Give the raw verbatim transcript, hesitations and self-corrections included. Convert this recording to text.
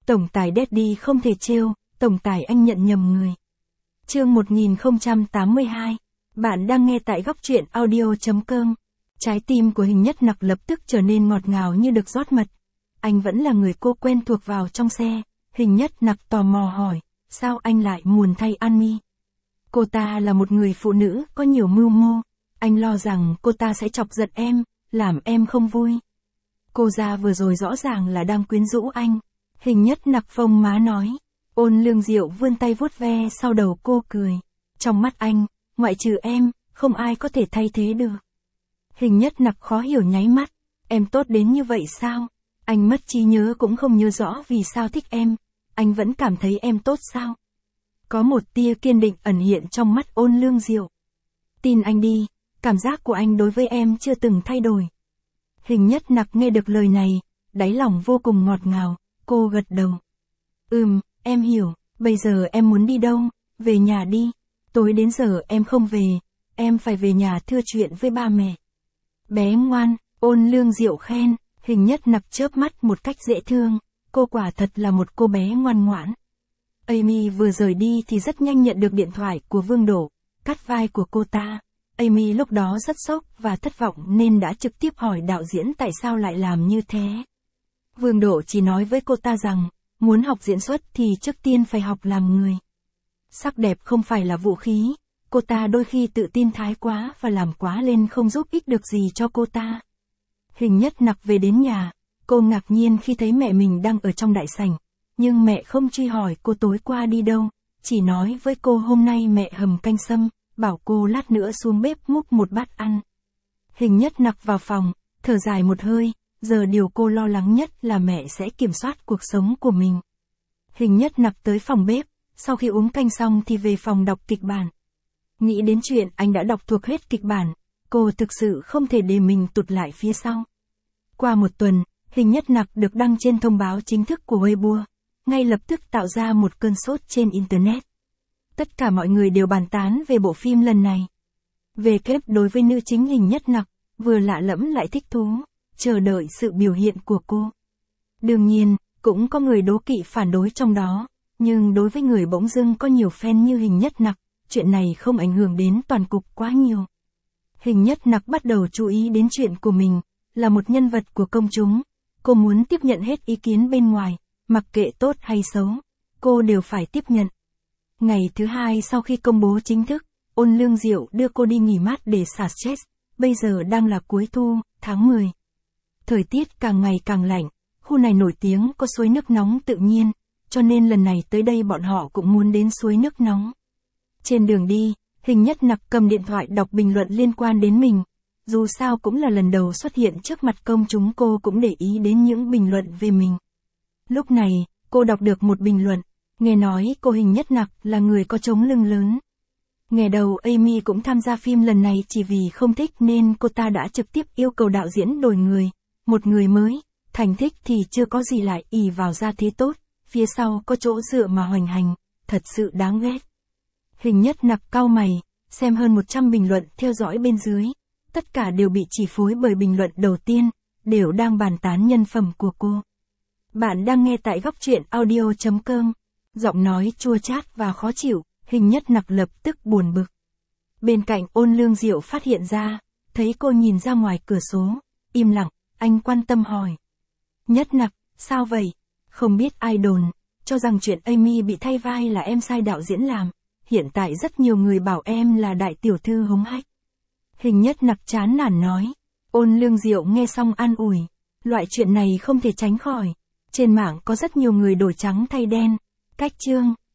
Tổng tài Daddy không thể trêu, tổng tài anh nhận nhầm người. Chương một nghìn không trăm tám mươi hai. Bạn đang nghe tại góc truyện audio chấm com. Trái tim của Hình Nhất Nặc lập tức trở nên ngọt ngào như được rót mật. Anh vẫn là người cô quen thuộc vào trong xe. Hình Nhất Nặc tò mò hỏi, sao anh lại muốn thay An Mi? Cô ta là một người phụ nữ có nhiều mưu mô. Anh lo rằng cô ta sẽ chọc giận em, làm em không vui. Cô ra vừa rồi rõ ràng là đang quyến rũ anh. Hình Nhất Nặc phông má nói. Ôn Lương Diệu vươn tay vuốt ve sau đầu cô cười. Trong mắt anh, ngoại trừ em, không ai có thể thay thế được. Hình Nhất Nặc khó hiểu nháy mắt. Em tốt đến như vậy sao? Anh mất trí nhớ cũng không nhớ rõ vì sao thích em. Anh vẫn cảm thấy em tốt sao? Có một tia kiên định ẩn hiện trong mắt Ôn Lương Diệu. Tin anh đi, cảm giác của anh đối với em chưa từng thay đổi. Hình Nhất Nặc nghe được lời này, đáy lòng vô cùng ngọt ngào, cô gật đầu. Ừm, em hiểu, bây giờ em muốn đi đâu? Về nhà đi. Tối đến giờ em không về, em phải về nhà thưa chuyện với ba mẹ. Bé ngoan, Ôn Lương Diệu khen. Hình Nhất Nặc chớp mắt một cách dễ thương, cô quả thật là một cô bé ngoan ngoãn. Amy vừa rời đi thì rất nhanh nhận được điện thoại của Vương Đỗ, cắt vai của cô ta. Amy lúc đó rất sốc và thất vọng nên đã trực tiếp hỏi đạo diễn tại sao lại làm như thế. Vương Đỗ chỉ nói với cô ta rằng, muốn học diễn xuất thì trước tiên phải học làm người. Sắc đẹp không phải là vũ khí, cô ta đôi khi tự tin thái quá và làm quá lên không giúp ích được gì cho cô ta. Hình Nhất Nặc về đến nhà, cô ngạc nhiên khi thấy mẹ mình đang ở trong đại sảnh, nhưng mẹ không truy hỏi cô tối qua đi đâu, chỉ nói với cô hôm nay mẹ hầm canh sâm, bảo cô lát nữa xuống bếp múc một bát ăn. Hình Nhất Nặc vào phòng, thở dài một hơi, giờ điều cô lo lắng nhất là mẹ sẽ kiểm soát cuộc sống của mình. Hình Nhất Nặc tới phòng bếp, sau khi uống canh xong thì về phòng đọc kịch bản. Nghĩ đến chuyện anh đã đọc thuộc hết kịch bản, cô thực sự không thể để mình tụt lại phía sau. Qua một tuần, Hình Nhất Nặc được đăng trên thông báo chính thức của Weibo, ngay lập tức tạo ra một cơn sốt trên Internet. Tất cả mọi người đều bàn tán về bộ phim lần này. Về kép đối với nữ chính Hình Nhất Nặc, vừa lạ lẫm lại thích thú, chờ đợi sự biểu hiện của cô. Đương nhiên, cũng có người đố kỵ phản đối trong đó, nhưng đối với người bỗng dưng có nhiều fan như Hình Nhất Nặc, chuyện này không ảnh hưởng đến toàn cục quá nhiều. Hình Nhất Nặc bắt đầu chú ý đến chuyện của mình, là một nhân vật của công chúng. Cô muốn tiếp nhận hết ý kiến bên ngoài, mặc kệ tốt hay xấu, cô đều phải tiếp nhận. Ngày thứ hai sau khi công bố chính thức, Ôn Lương Diệu đưa cô đi nghỉ mát để xả stress, bây giờ đang là cuối thu, tháng mười. Thời tiết càng ngày càng lạnh, khu này nổi tiếng có suối nước nóng tự nhiên, cho nên lần này tới đây bọn họ cũng muốn đến suối nước nóng. Trên đường đi, Hình Nhất Nặc cầm điện thoại đọc bình luận liên quan đến mình. Dù sao cũng là lần đầu xuất hiện trước mặt công chúng, cô cũng để ý đến những bình luận về mình. Lúc này, cô đọc được một bình luận, nghe nói cô Hình Nhất Nặc là người có trống lưng lớn. Nghe đầu Amy cũng tham gia phim lần này chỉ vì không thích nên cô ta đã trực tiếp yêu cầu đạo diễn đổi người, một người mới, thành thích thì chưa có gì lại ỷ vào gia thế tốt, phía sau có chỗ dựa mà hoành hành, thật sự đáng ghét. Hình Nhất Nặc cau mày, xem hơn một trăm bình luận theo dõi bên dưới. Tất cả đều bị chỉ phối bởi bình luận đầu tiên, đều đang bàn tán nhân phẩm của cô. Bạn đang nghe tại góc truyện audio chấm com. Giọng nói chua chát và khó chịu, Hình Nhất Nặc lập tức buồn bực. Bên cạnh Ôn Lương Diệu phát hiện ra, thấy cô nhìn ra ngoài cửa sổ, im lặng, anh quan tâm hỏi. Nhất Nặc, sao vậy? Không biết ai đồn, cho rằng chuyện Amy bị thay vai là em sai đạo diễn làm. Hiện tại rất nhiều người bảo em là đại tiểu thư hống hách. Hình Nhất Nặc chán nản nói. Ôn Lương Diệu nghe xong an ủi. Loại chuyện này không thể tránh khỏi. Trên mạng có rất nhiều người đổi trắng thay đen. Cách chương.